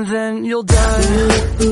and then you'll die.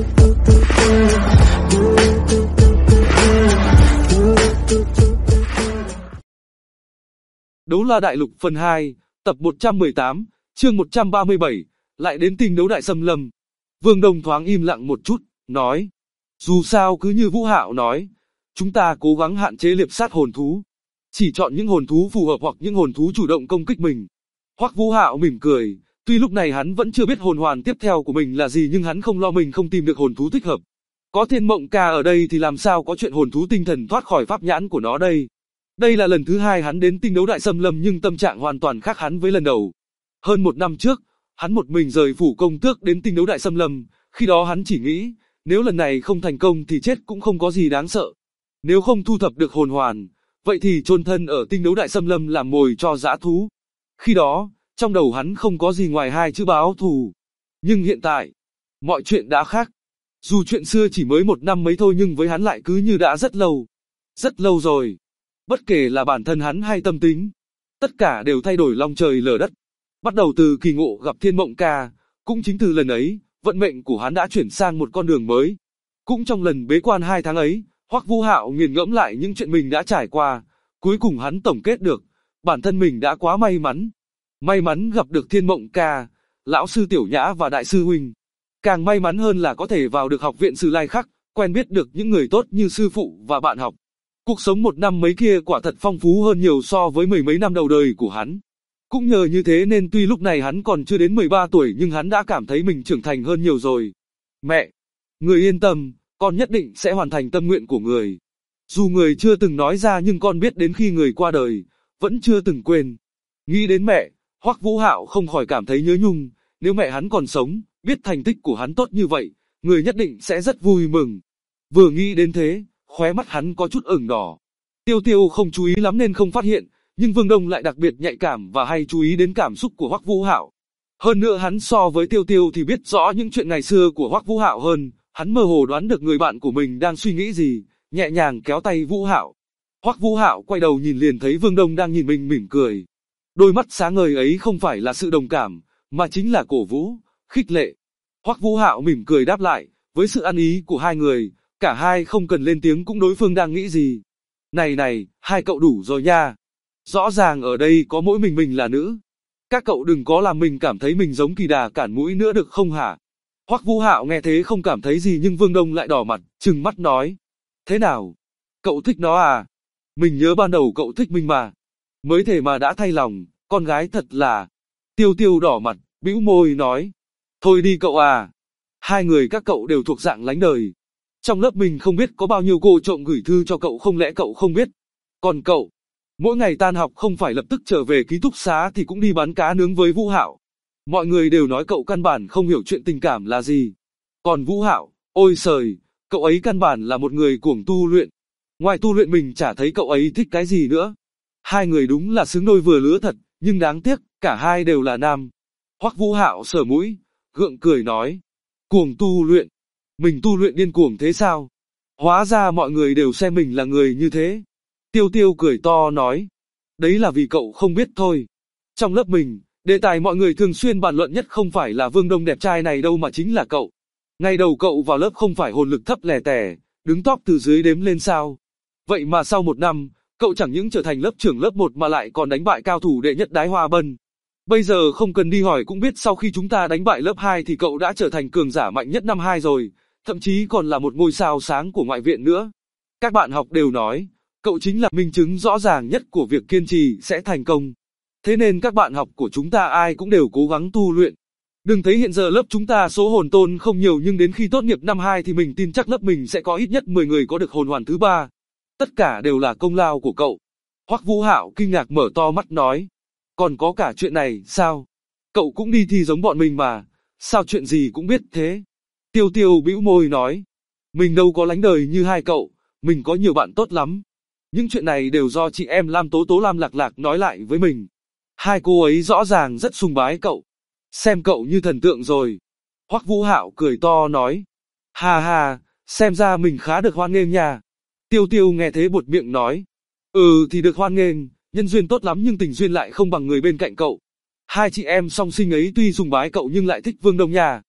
Đấu La Đại Lục phần 2, tập 118, chương 137, lại đến tinh đấu đại xâm lâm. Vương Đông thoáng im lặng một chút, nói. Dù sao cứ như Vũ Hạo nói, chúng ta cố gắng hạn chế liệp sát hồn thú. Chỉ chọn những hồn thú phù hợp hoặc những hồn thú chủ động công kích mình. Hoắc Vũ Hạo mỉm cười, tuy lúc này hắn vẫn chưa biết hồn hoàn tiếp theo của mình là gì nhưng hắn không lo mình không tìm được hồn thú thích hợp. Có Thiên Mộng Ca ở đây thì làm sao có chuyện hồn thú tinh thần thoát khỏi pháp nhãn của nó đây. Đây là lần thứ hai hắn đến tinh đấu đại xâm lâm nhưng tâm trạng hoàn toàn khác hắn với lần đầu. Hơn 1 năm trước, hắn một mình rời phủ công tước đến tinh đấu đại xâm lâm, khi đó hắn chỉ nghĩ, nếu lần này không thành công thì chết cũng không có gì đáng sợ. Nếu không thu thập được hồn hoàn, vậy thì chôn thân ở tinh đấu đại xâm lâm làm mồi cho dã thú. Khi đó, trong đầu hắn không có gì ngoài 2 chữ báo thù. Nhưng hiện tại, mọi chuyện đã khác. Dù chuyện xưa chỉ mới 1 năm mấy thôi nhưng với hắn lại cứ như đã rất lâu. Rất lâu rồi. Bất kể là bản thân hắn hay tâm tính, tất cả đều thay đổi long trời lở đất. Bắt đầu từ kỳ ngộ gặp Thiên Mộng Ca, cũng chính từ lần ấy, vận mệnh của hắn đã chuyển sang một con đường mới. Cũng trong lần bế quan 2 tháng ấy, Hoắc Vũ Hạo nghiền ngẫm lại những chuyện mình đã trải qua, cuối cùng hắn tổng kết được, bản thân mình đã quá may mắn. May mắn gặp được Thiên Mộng Ca, lão sư Tiểu Nhã và đại sư huynh. Càng may mắn hơn là có thể vào được học viện Sử Lai Khắc, quen biết được những người tốt như sư phụ và bạn học. Cuộc sống 1 năm mấy kia quả thật phong phú hơn nhiều so với 10 mấy năm đầu đời của hắn. Cũng nhờ như thế nên tuy lúc này hắn còn chưa đến 13 tuổi nhưng hắn đã cảm thấy mình trưởng thành hơn nhiều rồi. Mẹ, người yên tâm, con nhất định sẽ hoàn thành tâm nguyện của người. Dù người chưa từng nói ra nhưng con biết đến khi người qua đời, vẫn chưa từng quên. Nghĩ đến mẹ, Hoắc Vũ Hạo không khỏi cảm thấy nhớ nhung, nếu mẹ hắn còn sống, biết thành tích của hắn tốt như vậy, người nhất định sẽ rất vui mừng. Vừa nghĩ đến thế, khóe mắt hắn có chút ửng đỏ. Tiêu Tiêu không chú ý lắm nên không phát hiện, nhưng Vương Đông lại đặc biệt nhạy cảm và hay chú ý đến cảm xúc của Hoắc Vũ Hạo. Hơn nữa hắn so với Tiêu Tiêu thì biết rõ những chuyện ngày xưa của Hoắc Vũ Hạo hơn, hắn mơ hồ đoán được người bạn của mình đang suy nghĩ gì, nhẹ nhàng kéo tay Vũ Hạo. Hoắc Vũ Hạo quay đầu nhìn liền thấy Vương Đông đang nhìn mình mỉm cười. Đôi mắt sáng ngời ấy không phải là sự đồng cảm, mà chính là cổ vũ, khích lệ. Hoắc Vũ Hạo mỉm cười đáp lại, với sự ăn ý của hai người, cả hai không cần lên tiếng cũng đối phương đang nghĩ gì. Này, hai cậu đủ rồi nha. Rõ ràng ở đây có mỗi mình là nữ. Các cậu đừng có làm mình cảm thấy mình giống kỳ đà cản mũi nữa được không hả? Hoắc Vũ Hạo nghe thế không cảm thấy gì nhưng Vương Đông lại đỏ mặt, trừng mắt nói. Thế nào? Cậu thích nó à? Mình nhớ ban đầu cậu thích mình mà. Mới thể mà đã thay lòng, con gái thật là... Tiêu Tiêu đỏ mặt, bĩu môi nói. Thôi đi cậu à. Hai người các cậu đều thuộc dạng lánh đời. Trong lớp mình không biết có bao nhiêu cô trộm gửi thư cho cậu không lẽ cậu không biết. Còn cậu, mỗi ngày tan học không phải lập tức trở về ký túc xá thì cũng đi bán cá nướng với Vũ Hạo. Mọi người đều nói cậu căn bản không hiểu chuyện tình cảm là gì. Còn Vũ Hạo, ôi trời, cậu ấy căn bản là một người cuồng tu luyện. Ngoài tu luyện mình chả thấy cậu ấy thích cái gì nữa. Hai người đúng là xứng đôi vừa lứa thật, nhưng đáng tiếc, cả hai đều là nam. Hoắc Vũ Hạo sờ mũi, gượng cười nói. Cuồng tu luyện. Mình tu luyện điên cuồng thế sao? Hóa ra mọi người đều xem mình là người như thế. Tiêu Tiêu cười to nói. Đấy là vì cậu không biết thôi. Trong lớp mình, đề tài mọi người thường xuyên bàn luận nhất không phải là Vương Đông đẹp trai này đâu mà chính là cậu. Ngày đầu cậu vào lớp không phải hồn lực thấp lẻ tẻ, đứng top từ dưới đếm lên sao. Vậy mà sau 1 năm, cậu chẳng những trở thành lớp trưởng lớp 1 mà lại còn đánh bại cao thủ đệ nhất Đái Hoa Bân. Bây giờ không cần đi hỏi cũng biết sau khi chúng ta đánh bại lớp 2 thì cậu đã trở thành cường giả mạnh nhất năm 2 rồi, thậm chí còn là một ngôi sao sáng của ngoại viện nữa. Các bạn học đều nói, cậu chính là minh chứng rõ ràng nhất của việc kiên trì sẽ thành công. Thế nên các bạn học của chúng ta ai cũng đều cố gắng tu luyện. Đừng thấy hiện giờ lớp chúng ta số hồn tôn không nhiều nhưng đến khi tốt nghiệp năm 2 thì mình tin chắc lớp mình sẽ có ít nhất 10 người có được hồn hoàn thứ 3. Tất cả đều là công lao của cậu. Hoắc Vũ Hạo kinh ngạc mở to mắt nói. Còn có cả chuyện này, sao? Cậu cũng đi thi giống bọn mình mà, sao chuyện gì cũng biết thế? Tiêu Tiêu bĩu môi nói. Mình đâu có lánh đời như hai cậu, mình có nhiều bạn tốt lắm. Những chuyện này đều do chị em Lam Tố Tố Lam Lạc Lạc nói lại với mình. Hai cô ấy rõ ràng rất sùng bái cậu. Xem cậu như thần tượng rồi. Hoắc Vũ Hạo cười to nói. Ha ha, xem ra mình khá được hoan nghênh nha. Tiêu Tiêu nghe thế buột miệng nói. Thì được hoan nghênh, nhân duyên tốt lắm nhưng tình duyên lại không bằng người bên cạnh cậu. Hai chị em song sinh ấy tuy sùng bái cậu nhưng lại thích Vương Đông nha.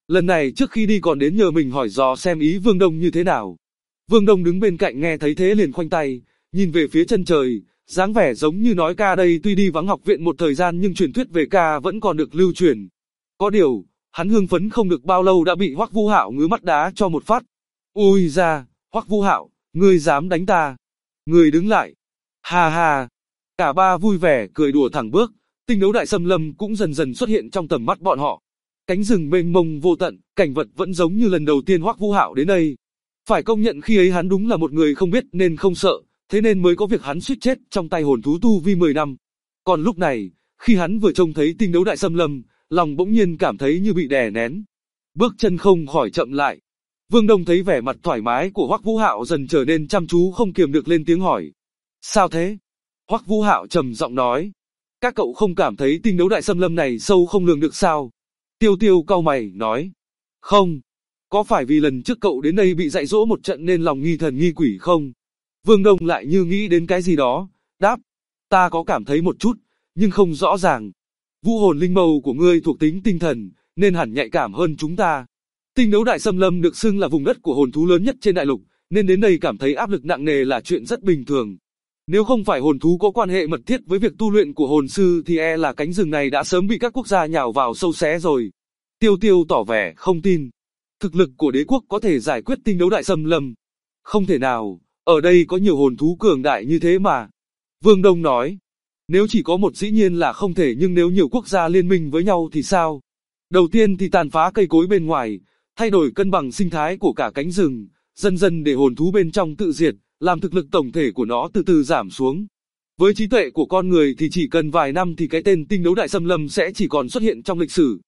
Lần này trước khi đi còn đến nhờ mình hỏi dò xem ý Vương Đông như thế nào. Vương Đông đứng bên cạnh nghe thấy thế liền khoanh tay, nhìn về phía chân trời, dáng vẻ giống như nói ca đây tuy đi vắng học viện một thời gian nhưng truyền thuyết về ca vẫn còn được lưu truyền. Có điều, hắn hưng phấn không được bao lâu đã bị Hoắc Vũ Hạo ngứa mắt đá cho một phát. Ui ra, Hoắc Vũ Hạo, ngươi dám đánh ta? Ngươi đứng lại. Ha ha. Cả ba vui vẻ cười đùa thẳng bước, tinh đấu đại xâm lâm cũng dần dần xuất hiện trong tầm mắt bọn họ. Cánh rừng mênh mông vô tận, cảnh vật vẫn giống như lần đầu tiên Hoắc Vũ Hạo đến đây. Phải công nhận khi ấy hắn đúng là một người không biết nên không sợ, thế nên mới có việc hắn suýt chết trong tay hồn thú tu vi 10 năm. Còn lúc này, khi hắn vừa trông thấy tinh đấu đại xâm lâm, lòng bỗng nhiên cảm thấy như bị đè nén. Bước chân không khỏi chậm lại. Vương Đông thấy vẻ mặt thoải mái của Hoắc Vũ Hạo dần trở nên chăm chú không kiềm được lên tiếng hỏi. Sao thế? Hoắc Vũ Hạo trầm giọng nói. Các cậu không cảm thấy tinh đấu đại xâm lâm này sâu không lường được sao? Tiêu Tiêu cau mày nói. Không. Có phải vì lần trước cậu đến đây bị dạy dỗ một trận nên lòng nghi thần nghi quỷ không? Vương Đông lại như nghĩ đến cái gì đó, đáp. Ta có cảm thấy một chút, nhưng không rõ ràng. Vũ hồn linh mâu của ngươi thuộc tính tinh thần, nên hẳn nhạy cảm hơn chúng ta. Tinh đấu đại xâm lâm được xưng là vùng đất của hồn thú lớn nhất trên đại lục, nên đến đây cảm thấy áp lực nặng nề là chuyện rất bình thường. Nếu không phải hồn thú có quan hệ mật thiết với việc tu luyện của hồn sư thì e là cánh rừng này đã sớm bị các quốc gia nhào vào sâu xé rồi. Tiêu Tiêu tỏ vẻ không tin. Thực lực của đế quốc có thể giải quyết tinh đấu đại xâm lâm. Không thể nào, ở đây có nhiều hồn thú cường đại như thế mà. Vương Đông nói. Nếu chỉ có một dĩ nhiên là không thể, nhưng nếu nhiều quốc gia liên minh với nhau thì sao? Đầu tiên thì tàn phá cây cối bên ngoài, thay đổi cân bằng sinh thái của cả cánh rừng, dần dần để hồn thú bên trong tự diệt, làm thực lực tổng thể của nó từ từ giảm xuống. Với trí tuệ của con người thì chỉ cần vài năm thì cái tên tinh đấu đại xâm lâm sẽ chỉ còn xuất hiện trong lịch sử.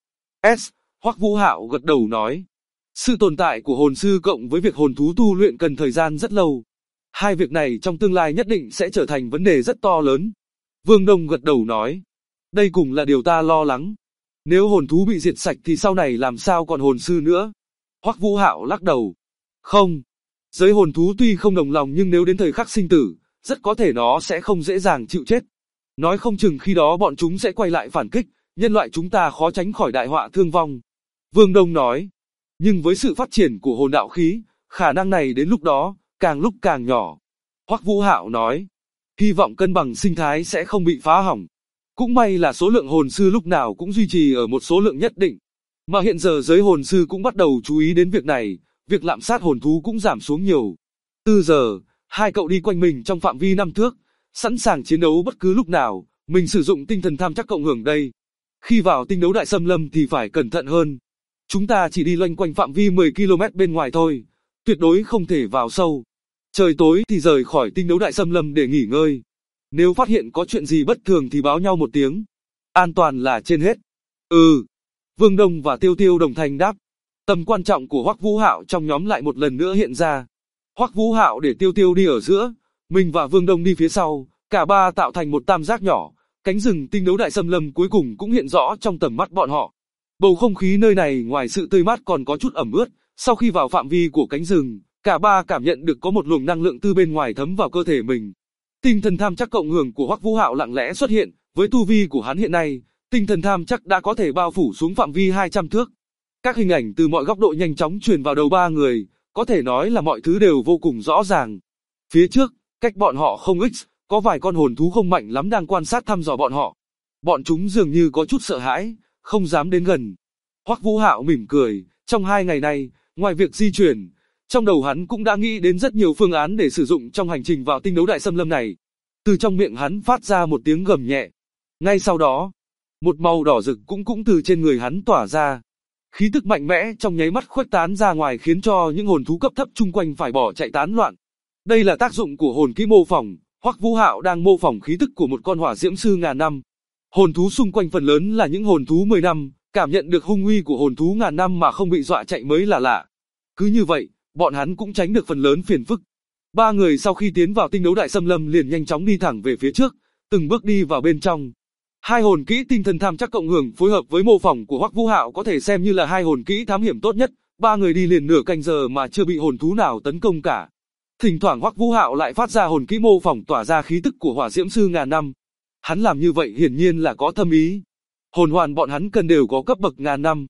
Hoắc Vũ Hạo gật đầu nói. Sự tồn tại của hồn sư cộng với việc hồn thú tu luyện cần thời gian rất lâu. Hai việc này trong tương lai nhất định sẽ trở thành vấn đề rất to lớn. Vương Đông gật đầu nói. Đây cũng là điều ta lo lắng. Nếu hồn thú bị diệt sạch thì sau này làm sao còn hồn sư nữa? Hoắc Vũ Hạo lắc đầu. Không. Giới hồn thú tuy không đồng lòng nhưng nếu đến thời khắc sinh tử, rất có thể nó sẽ không dễ dàng chịu chết. Nói không chừng khi đó bọn chúng sẽ quay lại phản kích, nhân loại chúng ta khó tránh khỏi đại họa thương vong. Vương Đông nói. Nhưng với sự phát triển của hồn đạo khí, khả năng này đến lúc đó, càng lúc càng nhỏ. Hoắc Vũ Hạo nói. Hy vọng cân bằng sinh thái sẽ không bị phá hỏng. Cũng may là số lượng hồn sư lúc nào cũng duy trì ở một số lượng nhất định. Mà hiện giờ giới hồn sư cũng bắt đầu chú ý đến việc này, việc lạm sát hồn thú cũng giảm xuống nhiều. Từ giờ, hai cậu đi quanh mình trong phạm vi 5 thước, sẵn sàng chiến đấu bất cứ lúc nào, mình sử dụng tinh thần tham chắc cộng hưởng đây. Khi vào tinh đấu đại xâm lâm thì phải cẩn thận hơn. Chúng ta chỉ đi loanh quanh phạm vi 10 km bên ngoài thôi, tuyệt đối không thể vào sâu. Trời tối thì rời khỏi tinh đấu đại xâm lâm để nghỉ ngơi. Nếu phát hiện có chuyện gì bất thường thì báo nhau một tiếng. An toàn là trên hết. Ừ. Vương Đông và Tiêu Tiêu đồng thanh đáp. Tầm quan trọng của Hoắc Vũ Hạo trong nhóm lại một lần nữa hiện ra. Hoắc Vũ Hạo để Tiêu Tiêu đi ở giữa, mình và Vương Đông đi phía sau, cả ba tạo thành một tam giác nhỏ. Cánh rừng tinh đấu đại xâm lâm cuối cùng cũng hiện rõ trong tầm mắt bọn họ. Bầu không khí nơi này ngoài sự tươi mát còn có chút ẩm ướt. Sau khi vào phạm vi của cánh rừng, cả ba cảm nhận được có một luồng năng lượng từ bên ngoài thấm vào cơ thể mình. Tinh thần tham chắc cộng hưởng của Hoắc Vũ Hạo lặng lẽ xuất hiện, với tu vi của hắn hiện nay, tinh thần tham chắc đã có thể bao phủ xuống phạm vi 200 thước. Các hình ảnh từ mọi góc độ nhanh chóng truyền vào đầu ba người, có thể nói là mọi thứ đều vô cùng rõ ràng. Phía trước, cách bọn họ không ít, có vài con hồn thú không mạnh lắm đang quan sát thăm dò bọn họ. Bọn chúng dường như có chút sợ hãi, không dám đến gần. Hoắc Vũ Hạo mỉm cười, trong 2 ngày này, ngoài việc di chuyển, trong đầu hắn cũng đã nghĩ đến rất nhiều phương án để sử dụng trong hành trình vào tinh đấu đại xâm lâm này. Từ trong miệng hắn phát ra một tiếng gầm nhẹ. Ngay sau đó, một màu đỏ rực cũng từ trên người hắn tỏa ra. Khí tức mạnh mẽ trong nháy mắt khuếch tán ra ngoài khiến cho những hồn thú cấp thấp chung quanh phải bỏ chạy tán loạn. Đây là tác dụng của hồn kỹ mô phỏng. Hoắc Vũ Hạo đang mô phỏng khí tức của một con hỏa diễm sư ngàn năm. Hồn thú xung quanh phần lớn là những hồn thú 10 năm, cảm nhận được hung uy của hồn thú ngàn năm mà không bị dọa chạy mới là lạ. Cứ như vậy, bọn hắn cũng tránh được phần lớn phiền phức. Ba người sau khi tiến vào tinh đấu đại xâm lâm liền nhanh chóng đi thẳng về phía trước, từng bước đi vào bên trong. Hai hồn kỹ tinh thần tham chắc cộng hưởng phối hợp với mô phỏng của Hoắc Vũ Hạo có thể xem như là hai hồn kỹ thám hiểm tốt nhất. Ba người đi liền nửa canh giờ mà chưa bị hồn thú nào tấn công cả. Thỉnh thoảng Hoắc Vũ Hạo lại phát ra hồn kỹ mô phỏng tỏa ra khí tức của hỏa diễm sư ngàn năm. Hắn làm như vậy hiển nhiên là có thâm ý. Hồn hoàn bọn hắn cần đều có cấp bậc ngàn năm.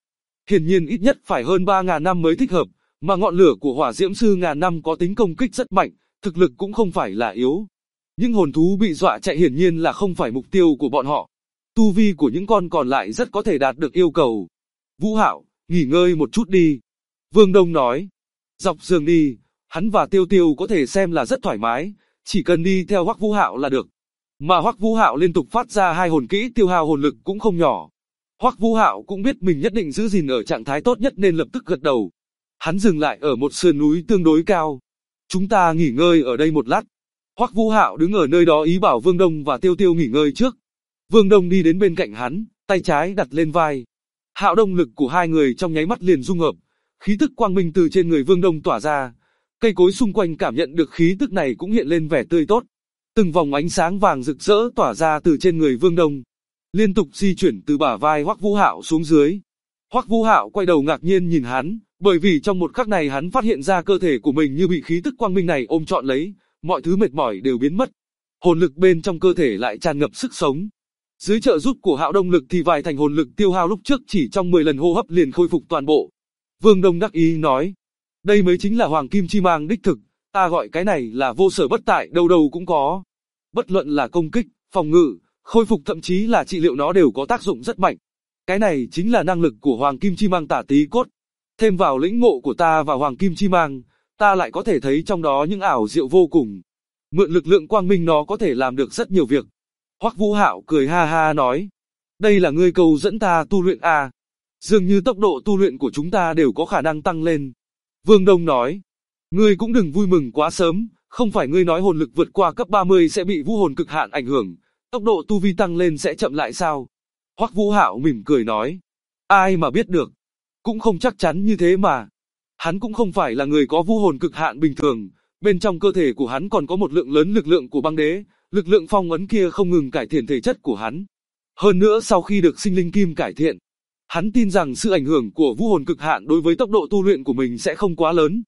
Hiển nhiên ít nhất phải hơn 3.000 năm mới thích hợp, mà ngọn lửa của hỏa diễm sư ngàn năm có tính công kích rất mạnh, thực lực cũng không phải là yếu. Những hồn thú bị dọa chạy hiển nhiên là không phải mục tiêu của bọn họ. Tu vi của những con còn lại rất có thể đạt được yêu cầu. Vũ Hạo, nghỉ ngơi một chút đi. Vương Đông nói. Dọc giường đi, hắn và Tiêu Tiêu có thể xem là rất thoải mái, chỉ cần đi theo Hoắc Vũ Hạo là được. Mà Hoắc Vũ Hạo liên tục phát ra 2 hồn kỹ tiêu hao hồn lực cũng không nhỏ. Hoắc Vũ Hạo cũng biết mình nhất định giữ gìn ở trạng thái tốt nhất nên lập tức gật đầu. Hắn dừng lại ở một sườn núi tương đối cao. Chúng ta nghỉ ngơi ở đây một lát. Hoắc Vũ Hạo đứng ở nơi đó ý bảo Vương Đông và Tiêu Tiêu nghỉ ngơi trước. Vương Đông đi đến bên cạnh hắn, tay trái đặt lên vai. Hạo động lực của hai người trong nháy mắt liền dung hợp, khí tức quang minh từ trên người Vương Đông tỏa ra. Cây cối xung quanh cảm nhận được khí tức này cũng hiện lên vẻ tươi tốt. Từng vòng ánh sáng vàng rực rỡ tỏa ra từ trên người Vương Đông, liên tục di chuyển từ bả vai Hoắc Vũ Hạo xuống dưới. Hoắc Vũ Hạo quay đầu ngạc nhiên nhìn hắn, bởi vì trong một khắc này hắn phát hiện ra cơ thể của mình như bị khí tức quang minh này ôm trọn lấy, mọi thứ mệt mỏi đều biến mất. Hồn lực bên trong cơ thể lại tràn ngập sức sống. Dưới trợ giúp của Hạo Đông lực thì vài thành hồn lực tiêu hao lúc trước chỉ trong 10 lần hô hấp liền khôi phục toàn bộ. Vương Đông đắc ý nói, đây mới chính là Hoàng Kim Chi Mang đích thực, ta gọi cái này là vô sở bất tại, đâu đâu cũng có. Bất luận là công kích, phòng ngự, khôi phục thậm chí là trị liệu nó đều có tác dụng rất mạnh. Cái này chính là năng lực của Hoàng Kim Chi Mang Tả Tí Cốt. Thêm vào lĩnh ngộ của ta và Hoàng Kim Chi Mang, ta lại có thể thấy trong đó những ảo diệu vô cùng. Mượn lực lượng quang minh nó có thể làm được rất nhiều việc. Hoắc Vũ Hạo cười ha ha nói, đây là ngươi cầu dẫn ta tu luyện à? Dường như tốc độ tu luyện của chúng ta đều có khả năng tăng lên. Vương Đông nói, ngươi cũng đừng vui mừng quá sớm, không phải ngươi nói hồn lực vượt qua cấp 30 sẽ bị vũ hồn cực hạn ảnh hưởng, tốc độ tu vi tăng lên sẽ chậm lại sao? Hoắc Vũ Hạo mỉm cười nói, ai mà biết được, cũng không chắc chắn như thế mà. Hắn cũng không phải là người có vũ hồn cực hạn bình thường, bên trong cơ thể của hắn còn có một lượng lớn lực lượng của băng đế, lực lượng phong ấn kia không ngừng cải thiện thể chất của hắn. Hơn nữa sau khi được sinh linh kim cải thiện, hắn tin rằng sự ảnh hưởng của vũ hồn cực hạn đối với tốc độ tu luyện của mình sẽ không quá lớn.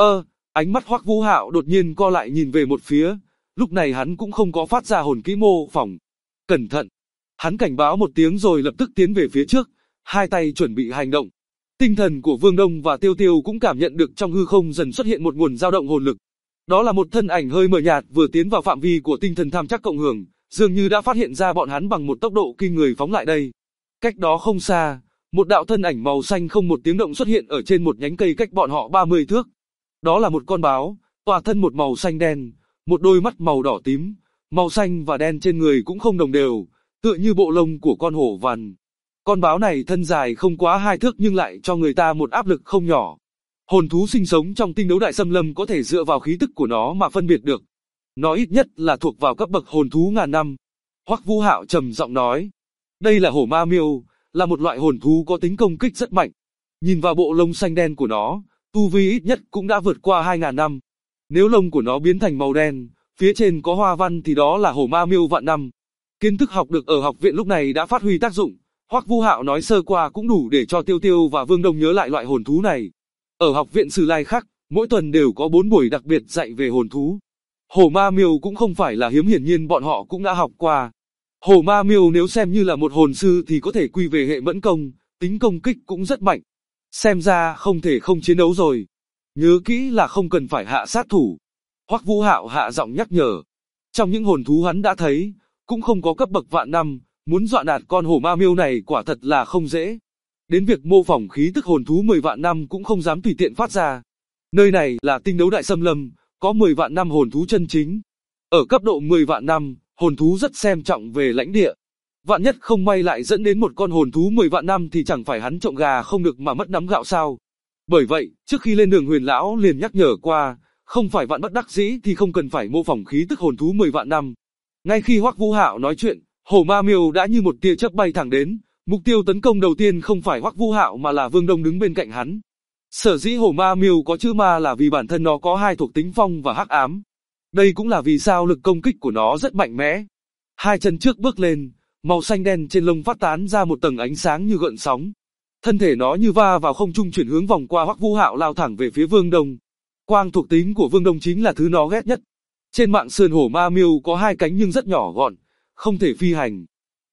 Ánh mắt Hoắc Vũ Hạo đột nhiên co lại nhìn về một phía, lúc này hắn cũng không có phát ra hồn kỹ mô phỏng. Cẩn thận! Hắn cảnh báo một tiếng rồi lập tức tiến về phía trước, hai tay chuẩn bị hành động. Tinh thần của Vương Đông và Tiêu Tiêu cũng cảm nhận được trong hư không dần xuất hiện một nguồn dao động hồn lực. Đó là một thân ảnh hơi mờ nhạt vừa tiến vào phạm vi của tinh thần tham chắc cộng hưởng, dường như đã phát hiện ra bọn hắn bằng một tốc độ kinh người phóng lại đây. Cách đó không xa, một đạo thân ảnh màu xanh không một tiếng động xuất hiện ở trên một nhánh cây cách bọn họ 30 thước. Đó là một con báo, tỏa thân một màu xanh đen, một đôi mắt màu đỏ tím, màu xanh và đen trên người cũng không đồng đều, tựa như bộ lông của con hổ vằn. Con báo này thân dài không quá 2 thước nhưng lại cho người ta một áp lực không nhỏ. Hồn thú sinh sống trong tinh đấu đại xâm lâm có thể dựa vào khí tức của nó mà phân biệt được. Nó ít nhất là thuộc vào cấp bậc hồn thú ngàn năm. Hoắc Vũ Hạo trầm giọng nói, đây là hổ ma miêu, là một loại hồn thú có tính công kích rất mạnh. Nhìn vào bộ lông xanh đen của nó, tu vi ít nhất cũng đã vượt qua 2.000 năm. Nếu lông của nó biến thành màu đen, phía trên có hoa văn thì đó là hổ ma miêu vạn năm. Kiến thức học được ở học viện lúc này đã phát huy tác dụng. Hoắc Vũ Hạo nói sơ qua cũng đủ để cho Tiêu Tiêu và Vương Đông nhớ lại loại hồn thú này. Ở học viện Sử Lai Khắc, mỗi tuần đều có 4 buổi đặc biệt dạy về hồn thú. Hổ ma miêu cũng không phải là hiếm, hiển nhiên bọn họ cũng đã học qua. Hổ ma miêu nếu xem như là một hồn sư thì có thể quy về hệ mẫn công, tính công kích cũng rất mạnh. Xem ra không thể không chiến đấu rồi. Nhớ kỹ là không cần phải hạ sát thủ. Hoắc Vũ Hạo hạ giọng nhắc nhở. Trong những hồn thú hắn đã thấy, cũng không có cấp bậc vạn năm, muốn dọa nạt con hổ ma miêu này quả thật là không dễ. Đến việc mô phỏng khí tức hồn thú 10 vạn năm cũng không dám tùy tiện phát ra. Nơi này là tinh đấu đại xâm lâm, có 10 vạn năm hồn thú chân chính. Ở cấp độ 10 vạn năm, hồn thú rất xem trọng về lãnh địa. Vạn nhất không may lại dẫn đến một con hồn thú 10 vạn năm thì chẳng phải hắn trộm gà không được mà mất nắm gạo sao. Bởi vậy, trước khi lên đường Huyền Lão liền nhắc nhở qua, không phải vạn bất đắc dĩ thì không cần phải mô phỏng khí tức hồn thú 10 vạn năm. Ngay khi Hoắc Vũ Hạo nói chuyện, hổ ma miêu đã như một tia chớp bay thẳng đến. Mục tiêu tấn công đầu tiên không phải Hoắc Vũ Hạo mà là Vương Đông đứng bên cạnh hắn. Sở dĩ hổ ma miêu có chữ ma là vì bản thân nó có 2 thuộc tính phong và hắc ám. Đây cũng là vì sao lực công kích của nó rất mạnh mẽ. 2 chân trước bước lên, màu xanh đen trên lông phát tán ra một tầng ánh sáng như gợn sóng. Thân thể nó như va vào không trung chuyển hướng vòng qua Hoắc Vũ Hạo lao thẳng về phía Vương Đông. Quang thuộc tính của Vương Đông chính là thứ nó ghét nhất. Trên mạng sườn hổ ma miêu có 2 cánh nhưng rất nhỏ gọn, không thể phi hành.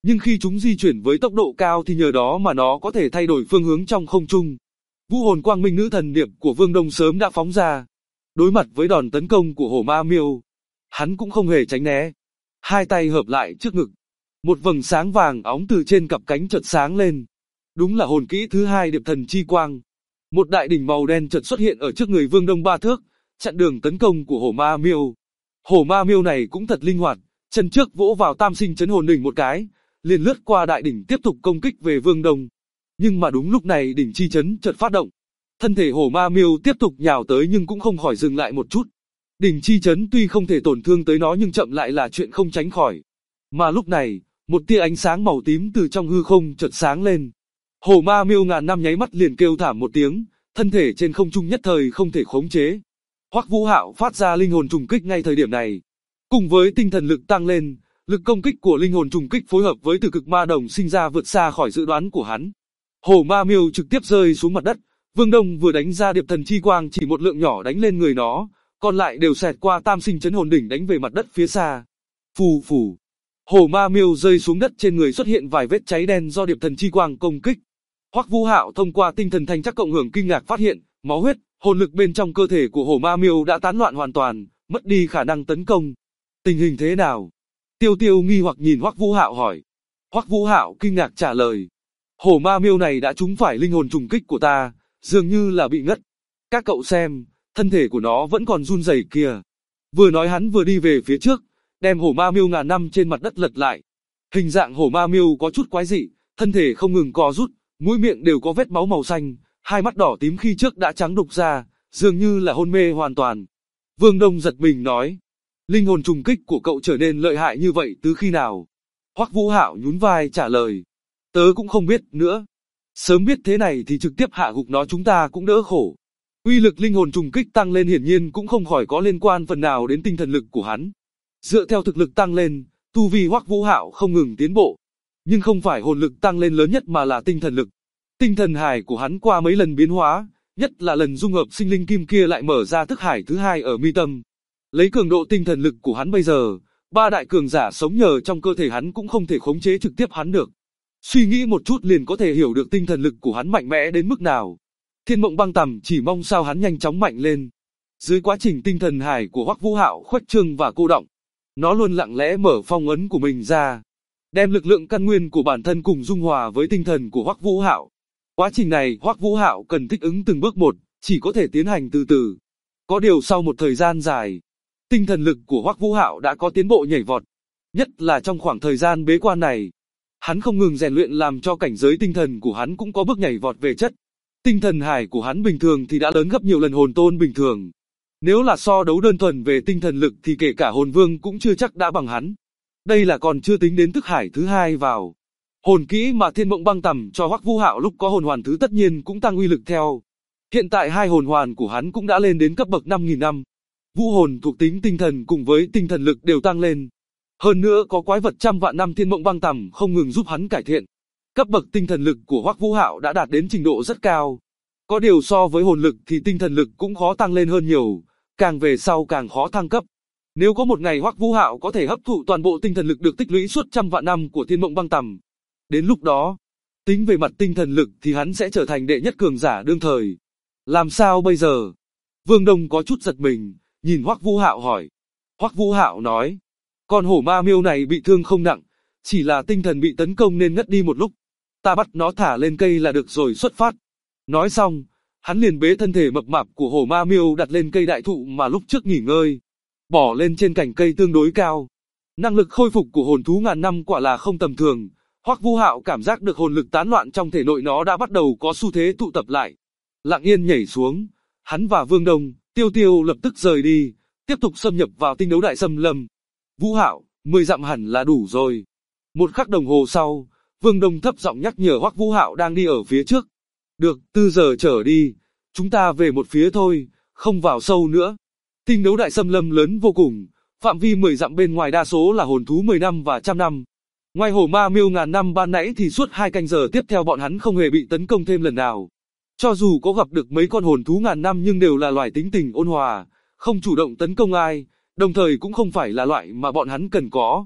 Nhưng khi chúng di chuyển với tốc độ cao thì nhờ đó mà nó có thể thay đổi phương hướng trong không trung. Vũ hồn quang minh nữ thần niệm của Vương Đông sớm đã phóng ra. Đối mặt với đòn tấn công của hổ ma miêu, hắn cũng không hề tránh né. Hai tay hợp lại trước ngực. Một vầng sáng vàng óng từ trên cặp cánh chợt sáng lên. Đúng là hồn kỹ thứ hai điệp thần chi quang. Một đại đỉnh màu đen chợt xuất hiện ở trước người Vương Đông 3 thước, chặn đường tấn công của hổ ma miêu. Hổ ma miêu này cũng thật linh hoạt, chân trước vỗ vào tam sinh chấn hồn đỉnh một cái, liền lướt qua đại đỉnh tiếp tục công kích về Vương Đông. Nhưng mà đúng lúc này đỉnh chi chấn chợt phát động. Thân thể hổ ma miêu tiếp tục nhào tới nhưng cũng không khỏi dừng lại một chút. Đỉnh chi chấn tuy không thể tổn thương tới nó nhưng chậm lại là chuyện không tránh khỏi. Mà lúc này, một tia ánh sáng màu tím từ trong hư không chợt sáng lên. Hổ ma miêu ngàn năm nháy mắt liền kêu thảm một tiếng, thân thể trên không trung nhất thời không thể khống chế. Hoắc Vũ Hạo phát ra linh hồn trùng kích ngay thời điểm này. Cùng với tinh thần lực tăng lên, lực công kích của linh hồn trùng kích phối hợp với từ cực ma đồng sinh ra vượt xa khỏi dự đoán của hắn. Hổ ma miêu trực tiếp rơi xuống mặt đất. Vương Đông vừa đánh ra điệp thần chi quang chỉ một lượng nhỏ đánh lên người nó, còn lại đều xẹt qua tam sinh chấn hồn đỉnh đánh về mặt đất phía xa. Phù phù. Hổ ma miêu rơi xuống đất, trên người xuất hiện vài vết cháy đen do điệp thần chi quang công kích. Hoắc Vũ Hạo thông qua tinh thần thanh chắc cộng hưởng kinh ngạc phát hiện, máu huyết, hồn lực bên trong cơ thể của hổ ma miêu đã tán loạn hoàn toàn, mất đi khả năng tấn công. Tình hình thế nào? Tiêu Tiêu nghi hoặc nhìn Hoắc Vũ Hạo hỏi. Hoắc Vũ Hạo kinh ngạc trả lời. Hổ ma miêu này đã trúng phải linh hồn trùng kích của ta, dường như là bị ngất. Các cậu xem, thân thể của nó vẫn còn run rẩy kìa. Vừa nói hắn vừa đi về phía trước, đem hổ ma miêu ngàn năm trên mặt đất lật lại. Hình dạng hổ ma miêu có chút quái dị, thân thể không ngừng co rút, mũi miệng đều có vết máu màu xanh, hai mắt đỏ tím khi trước đã trắng đục ra, dường như là hôn mê hoàn toàn. Vương Đông giật mình nói, linh hồn trùng kích của cậu trở nên lợi hại như vậy từ khi nào? Hoắc Vũ Hạo nhún vai trả lời, tớ cũng không biết nữa. Sớm biết thế này thì trực tiếp hạ gục nó chúng ta cũng đỡ khổ. Uy lực linh hồn trùng kích tăng lên hiển nhiên cũng không khỏi có liên quan phần nào đến tinh thần lực của hắn. Dựa theo thực lực tăng lên, tu vi Hoắc Vũ Hạo không ngừng tiến bộ. Nhưng không phải hồn lực tăng lên lớn nhất mà là tinh thần lực. Tinh thần hải của hắn qua mấy lần biến hóa, nhất là lần dung hợp sinh linh kim kia lại mở ra thức hải thứ hai ở mi tâm. Lấy cường độ tinh thần lực của hắn bây giờ, ba đại cường giả sống nhờ trong cơ thể hắn cũng không thể khống chế trực tiếp hắn được. Suy nghĩ một chút liền có thể hiểu được tinh thần lực của hắn mạnh mẽ đến mức nào. Thiên Mộng Băng Tầm chỉ mong sao hắn nhanh chóng mạnh lên. Dưới quá trình tinh thần hải của Hoắc Vũ Hạo khuếch trương và cô động, nó luôn lặng lẽ mở phong ấn của mình ra, đem lực lượng căn nguyên của bản thân cùng dung hòa với tinh thần của Hoắc Vũ Hạo. Quá trình này Hoắc Vũ Hạo cần thích ứng từng bước một, chỉ có thể tiến hành từ từ. Có điều sau một thời gian dài, tinh thần lực của Hoắc Vũ Hạo đã có tiến bộ nhảy vọt. Nhất là trong khoảng thời gian bế quan này, hắn không ngừng rèn luyện làm cho cảnh giới tinh thần của hắn cũng có bước nhảy vọt về chất. Tinh thần hải của hắn bình thường thì đã lớn gấp nhiều lần hồn tôn bình thường. Nếu là so đấu đơn thuần về tinh thần lực thì kể cả hồn vương cũng chưa chắc đã bằng hắn. Đây là còn chưa tính đến thức hải thứ hai vào. Hồn kỹ mà Thiên Mộng Băng Tầm cho Hoắc Vũ Hạo lúc có hồn hoàn thứ tất nhiên cũng tăng uy lực theo. Hiện tại hai hồn hoàn của hắn cũng đã lên đến cấp bậc 5.000 năm. Vũ hồn thuộc tính tinh thần cùng với tinh thần lực đều tăng lên. Hơn nữa có quái vật trăm vạn năm Thiên Mộng Băng Tầm không ngừng giúp hắn cải thiện. Cấp bậc tinh thần lực của Hoắc Vũ Hạo đã đạt đến trình độ rất cao. Có điều so với hồn lực thì tinh thần lực cũng khó tăng lên hơn nhiều, càng về sau càng khó thăng cấp. Nếu có một ngày Hoắc Vũ Hạo có thể hấp thụ toàn bộ tinh thần lực được tích lũy suốt trăm vạn năm của Thiên Mộng Băng Tầm, đến lúc đó, tính về mặt tinh thần lực thì hắn sẽ trở thành đệ nhất cường giả đương thời. Làm sao bây giờ? Vương Đông có chút giật mình, nhìn Hoắc Vũ Hạo hỏi. Hoắc Vũ Hạo nói, con hổ ma miêu này bị thương không nặng, chỉ là tinh thần bị tấn công nên ngất đi một lúc. Ta bắt nó thả lên cây là được rồi xuất phát. Nói xong, hắn liền bế thân thể mập mạp của hổ ma miêu đặt lên cây đại thụ mà lúc trước nghỉ ngơi, bỏ lên trên cành cây tương đối cao. Năng lực khôi phục của hồn thú ngàn năm quả là không tầm thường. Hoắc Vũ Hạo cảm giác được hồn lực tán loạn trong thể nội nó đã bắt đầu có xu thế tụ tập lại. Lặng yên nhảy xuống, hắn và Vương Đông, Tiêu Tiêu lập tức rời đi, tiếp tục xâm nhập vào tinh đấu đại xâm lâm. Vũ Hạo, 10 dặm hẳn là đủ rồi. Một khắc đồng hồ sau, Vương Đông thấp giọng nhắc nhở Hoắc Vũ Hạo đang đi ở phía trước. Được, 4 giờ trở đi, chúng ta về một phía thôi, không vào sâu nữa. Tinh đấu đại xâm lâm lớn vô cùng, phạm vi 10 dặm bên ngoài đa số là hồn thú 10 năm và 100 năm. Ngoài hổ ma miêu ngàn năm ban nãy thì suốt 2 canh giờ tiếp theo bọn hắn không hề bị tấn công thêm lần nào. Cho dù có gặp được mấy con hồn thú ngàn năm nhưng đều là loài tính tình ôn hòa, không chủ động tấn công ai, đồng thời cũng không phải là loại mà bọn hắn cần có.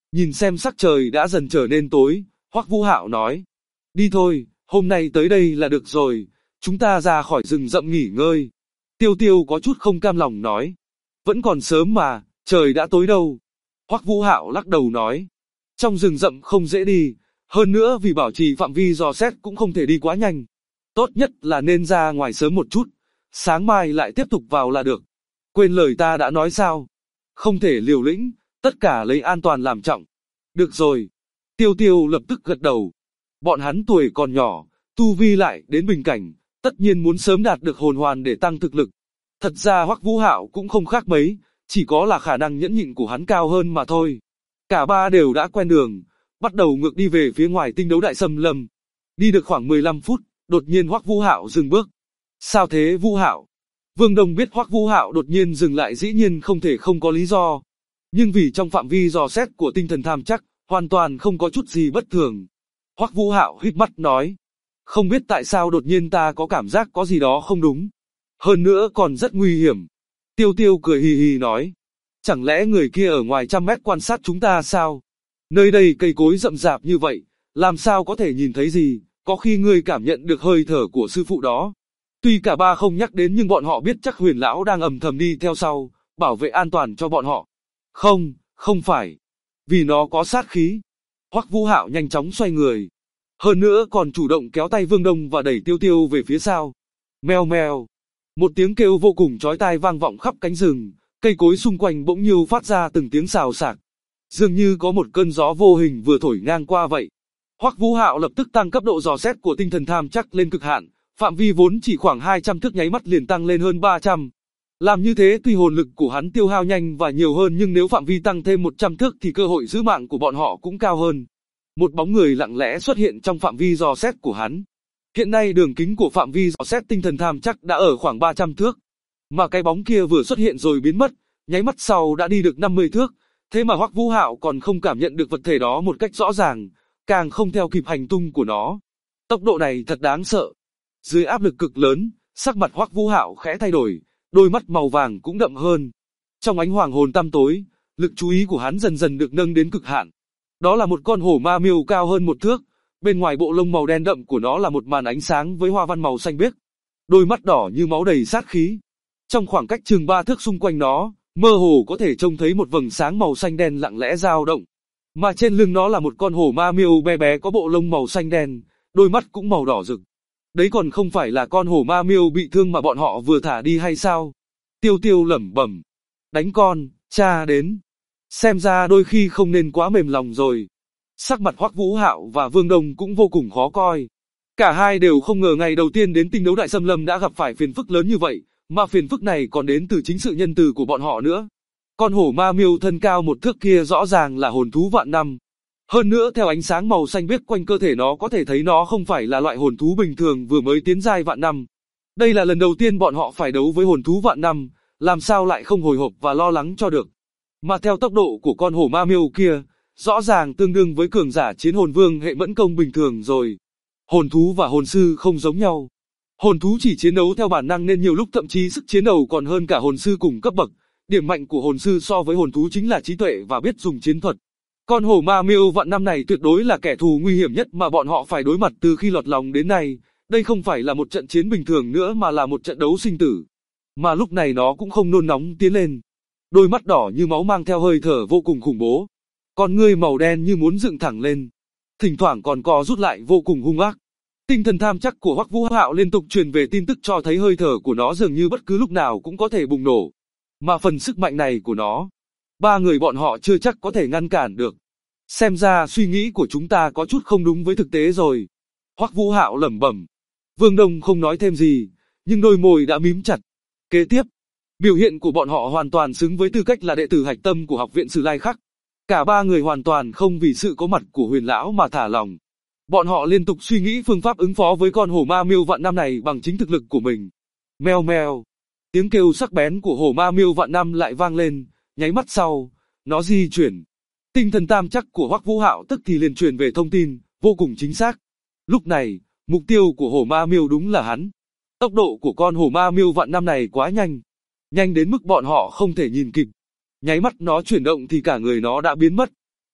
Nhìn xem sắc trời đã dần trở nên tối, Hoắc Vũ Hạo nói. Đi thôi, hôm nay tới đây là được rồi, chúng ta ra khỏi rừng rậm nghỉ ngơi. Tiêu Tiêu có chút không cam lòng nói. Vẫn còn sớm mà, trời đã tối đâu. Hoắc Vũ Hạo lắc đầu nói. Trong rừng rậm không dễ đi, hơn nữa vì bảo trì phạm vi dò xét cũng không thể đi quá nhanh. Tốt nhất là nên ra ngoài sớm một chút, sáng mai lại tiếp tục vào là được. Quên lời ta đã nói sao? Không thể liều lĩnh, tất cả lấy an toàn làm trọng. Được rồi. Tiêu Tiêu lập tức gật đầu. Bọn hắn tuổi còn nhỏ, tu vi lại đến bình cảnh, tất nhiên muốn sớm đạt được hồn hoàn để tăng thực lực. Thật ra Hoắc Vũ Hạo cũng không khác mấy, chỉ có là khả năng nhẫn nhịn của hắn cao hơn mà thôi. Cả ba đều đã quen đường, bắt đầu ngược đi về phía ngoài tinh đấu đại xâm lâm. Đi được khoảng 15 phút, đột nhiên Hoắc Vũ Hạo dừng bước. Sao thế Vũ Hạo? Vương Đông biết Hoắc Vũ Hạo đột nhiên dừng lại dĩ nhiên không thể không có lý do. Nhưng vì trong phạm vi dò xét của tinh thần tham chắc, hoàn toàn không có chút gì bất thường. Hoắc Vũ Hạo híp mắt nói. Không biết tại sao đột nhiên ta có cảm giác có gì đó không đúng. Hơn nữa còn rất nguy hiểm. Tiêu Tiêu cười hì hì nói. Chẳng lẽ người kia ở ngoài trăm mét quan sát chúng ta sao? Nơi đây cây cối rậm rạp như vậy, làm sao có thể nhìn thấy gì, có khi ngươi cảm nhận được hơi thở của sư phụ đó. Tuy cả ba không nhắc đến nhưng bọn họ biết chắc Huyền lão đang âm thầm đi theo sau, bảo vệ an toàn cho bọn họ. Không, không phải. Vì nó có sát khí. Hoắc Vũ Hạo nhanh chóng xoay người. Hơn nữa còn chủ động kéo tay Vương Đông và đẩy Tiêu Tiêu về phía sau. Meo meo. Một tiếng kêu vô cùng chói tai vang vọng khắp cánh rừng, cây cối xung quanh bỗng nhiên phát ra từng tiếng xào xạc. Dường như có một cơn gió vô hình vừa thổi ngang qua vậy. Hoắc Vũ Hạo lập tức tăng cấp độ dò xét của tinh thần tham chắc lên cực hạn, phạm vi vốn chỉ khoảng 200 thước nháy mắt liền tăng lên hơn 300. Làm như thế tuy hồn lực của hắn tiêu hao nhanh và nhiều hơn nhưng nếu phạm vi tăng thêm 100 thước thì cơ hội giữ mạng của bọn họ cũng cao hơn. Một bóng người lặng lẽ xuất hiện trong phạm vi dò xét của hắn. Hiện nay đường kính của phạm vi dò xét tinh thần tham chắc đã ở khoảng 300 thước. Mà cái bóng kia vừa xuất hiện rồi biến mất, nháy mắt sau đã đi được 50 thước. Thế mà Hoắc Vũ Hạo còn không cảm nhận được vật thể đó một cách rõ ràng, càng không theo kịp hành tung của nó. Tốc độ này thật đáng sợ. Dưới áp lực cực lớn, sắc mặt Hoắc Vũ Hạo khẽ thay đổi, đôi mắt màu vàng cũng đậm hơn. Trong ánh hoàng hồn tăm tối, lực chú ý của hắn dần dần được nâng đến cực hạn. Đó là một con hổ ma miêu cao hơn 1 thước, bên ngoài bộ lông màu đen đậm của nó là một màn ánh sáng với hoa văn màu xanh biếc. Đôi mắt đỏ như máu đầy sát khí. Trong khoảng cách chừng 3 thước xung quanh nó, mơ hồ có thể trông thấy một vầng sáng màu xanh đen lặng lẽ dao động. Mà trên lưng nó là một con hổ ma miêu bé bé có bộ lông màu xanh đen, đôi mắt cũng màu đỏ rực. Đấy còn không phải là con hổ ma miêu bị thương mà bọn họ vừa thả đi hay sao? Tiêu Tiêu lẩm bẩm. Đánh con, cha đến. Xem ra đôi khi không nên quá mềm lòng rồi. Sắc mặt Hoắc Vũ Hạo và Vương Đông cũng vô cùng khó coi. Cả hai đều không ngờ ngày đầu tiên đến tinh đấu đại xâm lâm đã gặp phải phiền phức lớn như vậy, mà phiền phức này còn đến từ chính sự nhân từ của bọn họ nữa. Con hổ ma miêu thân cao 1 thước kia rõ ràng là hồn thú vạn năm. Hơn nữa theo ánh sáng màu xanh biếc quanh cơ thể nó có thể thấy nó không phải là loại hồn thú bình thường vừa mới tiến giai vạn năm. Đây là lần đầu tiên bọn họ phải đấu với hồn thú vạn năm, làm sao lại không hồi hộp và lo lắng cho được. Mà theo tốc độ của con hổ ma miêu kia, rõ ràng tương đương với cường giả chiến hồn vương hệ mẫn công bình thường rồi. Hồn thú và hồn sư không giống nhau. Hồn thú chỉ chiến đấu theo bản năng nên nhiều lúc thậm chí sức chiến đấu còn hơn cả hồn sư cùng cấp bậc. Điểm mạnh của hồn sư so với hồn thú chính là trí tuệ và biết dùng chiến thuật. Con hổ ma miêu vạn năm này tuyệt đối là kẻ thù nguy hiểm nhất mà bọn họ phải đối mặt từ khi lọt lòng đến nay. Đây không phải là một trận chiến bình thường nữa mà là một trận đấu sinh tử. Mà lúc này nó cũng không nôn nóng tiến lên. Đôi mắt đỏ như máu mang theo hơi thở vô cùng khủng bố. Con ngươi màu đen như muốn dựng thẳng lên. Thỉnh thoảng còn co rút lại vô cùng hung ác. Tinh thần tham chắc của Hoắc Vũ Hạo liên tục truyền về tin tức cho thấy hơi thở của nó dường như bất cứ lúc nào cũng có thể bùng nổ. Mà phần sức mạnh này của nó, ba người bọn họ chưa chắc có thể ngăn cản được. Xem ra suy nghĩ của chúng ta có chút không đúng với thực tế rồi. Hoắc Vũ Hạo lẩm bẩm. Vương Đông không nói thêm gì, nhưng đôi môi đã mím chặt. Kế tiếp, biểu hiện của bọn họ hoàn toàn xứng với tư cách là đệ tử hạch tâm của học viện Sử Lai Khắc. Cả ba người hoàn toàn không vì sự có mặt của Huyền lão mà thả lòng. Bọn họ liên tục suy nghĩ phương pháp ứng phó với con hổ ma miêu vạn năm này bằng chính thực lực của mình. Meo meo. Tiếng kêu sắc bén của hổ ma miêu vạn năm lại vang lên, nháy mắt sau, nó di chuyển. Tinh thần tam chắc của Hoắc Vũ Hạo tức thì liền truyền về thông tin, vô cùng chính xác. Lúc này, mục tiêu của hổ ma miêu đúng là hắn. Tốc độ của con hổ ma miêu vạn năm này quá nhanh. Nhanh đến mức bọn họ không thể nhìn kịp. Nháy mắt nó chuyển động thì cả người nó đã biến mất.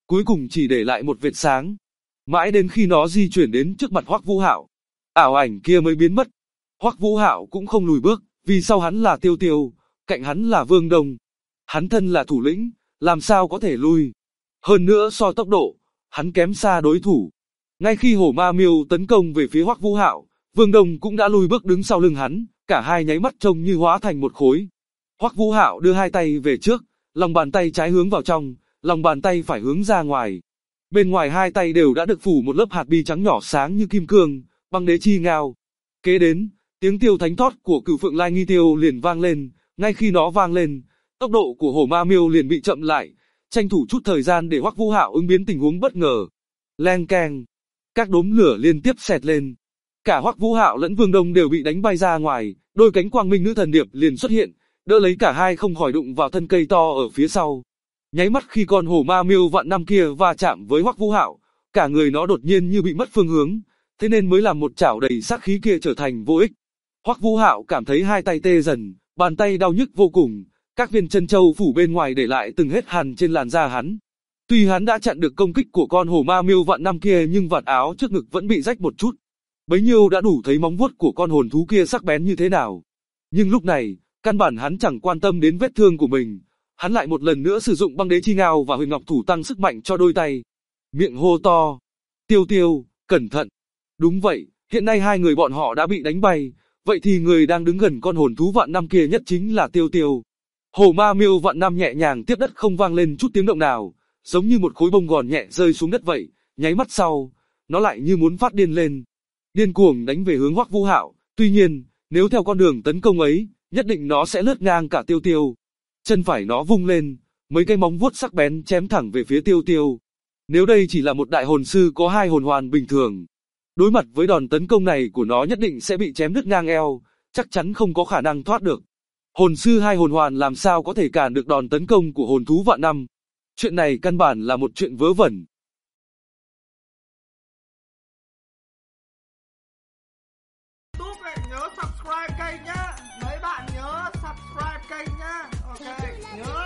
cuối cùng chỉ để lại một vệt sáng. Mãi đến khi nó di chuyển đến trước mặt Hoắc Vũ Hạo, ảo ảnh kia mới biến mất. Hoắc Vũ Hạo cũng không lùi bước, vì sau hắn là Tiêu Tiêu, cạnh hắn là Vương Đông. Hắn thân là thủ lĩnh, làm sao có thể lui. Hơn nữa so tốc độ, hắn kém xa đối thủ. Ngay khi hổ ma miêu tấn công về phía Hoắc Vũ Hạo, Vương Đông cũng đã lùi bước đứng sau lưng hắn, cả hai nháy mắt trông như hóa thành một khối. Hoắc Vũ Hạo đưa hai tay về trước, lòng bàn tay trái hướng vào trong, lòng bàn tay phải hướng ra ngoài. Bên ngoài hai tay đều đã được phủ một lớp hạt bi trắng nhỏ sáng như kim cương, băng đế chi ngao. Kế đến, tiếng tiêu thánh thót của Cửu Phượng Lai Nghi Tiêu liền vang lên, ngay khi nó vang lên, tốc độ của hổ ma miêu liền bị chậm lại, tranh thủ chút thời gian để Hoắc Vũ Hạo ứng biến tình huống bất ngờ. Leng keng, các đốm lửa liên tiếp xẹt lên. Cả Hoắc Vũ Hạo lẫn Vương Đông đều bị đánh bay ra ngoài, đôi cánh quang minh nữ thần điệp liền xuất hiện, đỡ lấy cả hai không khỏi đụng vào thân cây to ở phía sau. Nháy mắt khi con hổ ma miêu vạn năm kia va chạm với Hoắc Vũ Hạo, cả người nó đột nhiên như bị mất phương hướng, thế nên mới làm một chảo đầy sát khí kia trở thành vô ích. Hoắc Vũ Hạo cảm thấy hai tay tê dần, bàn tay đau nhức vô cùng, các viên chân châu phủ bên ngoài để lại từng hết hằn trên làn da hắn. Tuy hắn đã chặn được công kích của con hổ ma miêu vạn năm kia nhưng vạt áo trước ngực vẫn bị rách một chút. Bấy nhiêu đã đủ thấy móng vuốt của con hồn thú kia sắc bén như thế nào. Nhưng lúc này, căn bản hắn chẳng quan tâm đến vết thương của mình. Hắn lại một lần nữa sử dụng băng đế chi ngao và huyền ngọc thủ tăng sức mạnh cho đôi tay. Miệng hô to. Tiêu Tiêu, cẩn thận. Đúng vậy, hiện nay hai người bọn họ đã bị đánh bay. Vậy thì người đang đứng gần con hồn thú vạn năm kia nhất chính là Tiêu Tiêu. Hổ ma miêu vạn năm nhẹ nhàng tiếp đất không vang lên chút tiếng động nào, giống như một khối bông gòn nhẹ rơi xuống đất vậy. Nháy mắt sau, nó lại như muốn phát điên lên, điên cuồng đánh về hướng Hoắc Vũ Hạo. Tuy nhiên, nếu theo con đường tấn công ấy, nhất định nó sẽ lướt ngang cả Tiêu Tiêu. Chân phải nó vung lên, mấy cái móng vuốt sắc bén chém thẳng về phía Tiêu Tiêu. Nếu đây chỉ là một đại hồn sư có hai hồn hoàn bình thường, đối mặt với đòn tấn công này của nó nhất định sẽ bị chém đứt ngang eo, chắc chắn không có khả năng thoát được. Hồn sư hai hồn hoàn làm sao có thể cản được đòn tấn công của hồn thú vạn năm? Chuyện này căn bản là một chuyện vớ vẩn. Nhớ subscribe kênh nhá. Mấy bạn nhớ subscribe kênh nhá. Ok, nhớ.